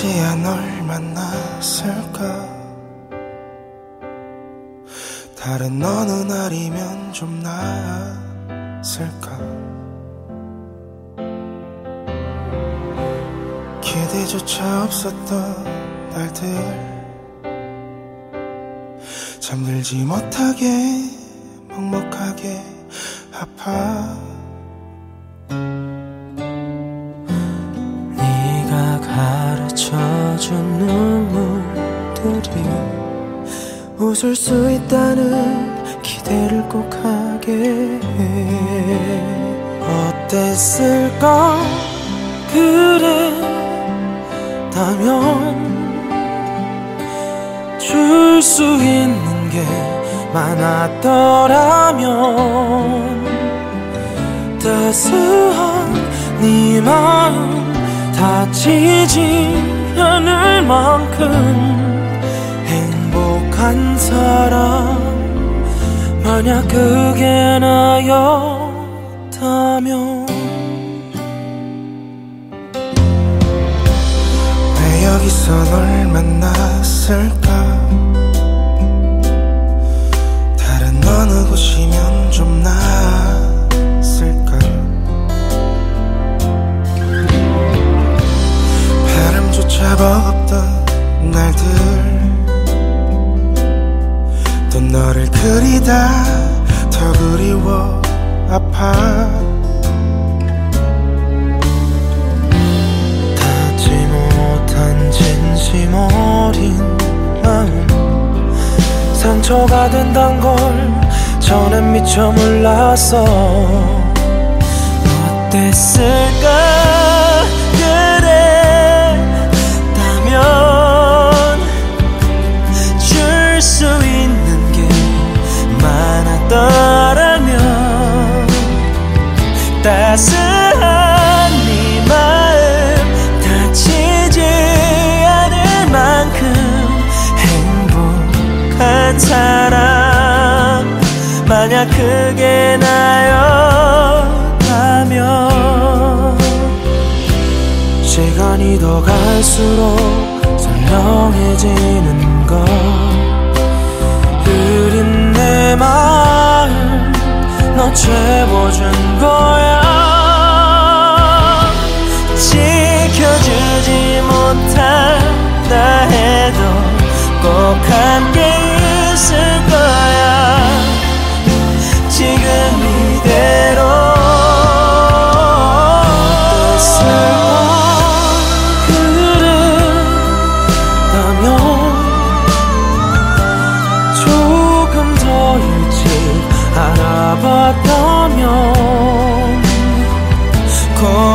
어찌야 널 만났을까. 다른 어느 날이면 좀 나았을까. 기대조차 없었던 날들, 잠들지 못하게 먹먹하게 아파. 네가 가르쳐준 눈물들이 웃을 수 있다는 기대를 꼭 하게 해. 어땠을까 그랬다면 줄 수 있는 게 많았더라면 따스한 네 마음 다치지 않을 만큼 행복한 사람 만약 그게 나였다면. 왜 여기서 널 만났을까. 다른 어느 곳이면 좀 나았을까. 바람조차 버겁던 날들, 또 너를 그리다 더 그리워 아파. 닿지 못한 진심 어린 마음 상처가 된단 걸 전엔 미처 몰랐어. 어땠을까 그랬다면 줄 수 있는 게 많았더라면 따스한 네 마음 다치지 않을 만큼 행복한 사람 만약 그게 나였다면. 시간이 더 갈수록 선명해지는 것 흐린 내 마음 너 채워준 거야. 지켜주지 못한다 해도 꼭 함께 있을 거야. 지금 이대로. 그랬다면 조금 더 일찍 알아봤다면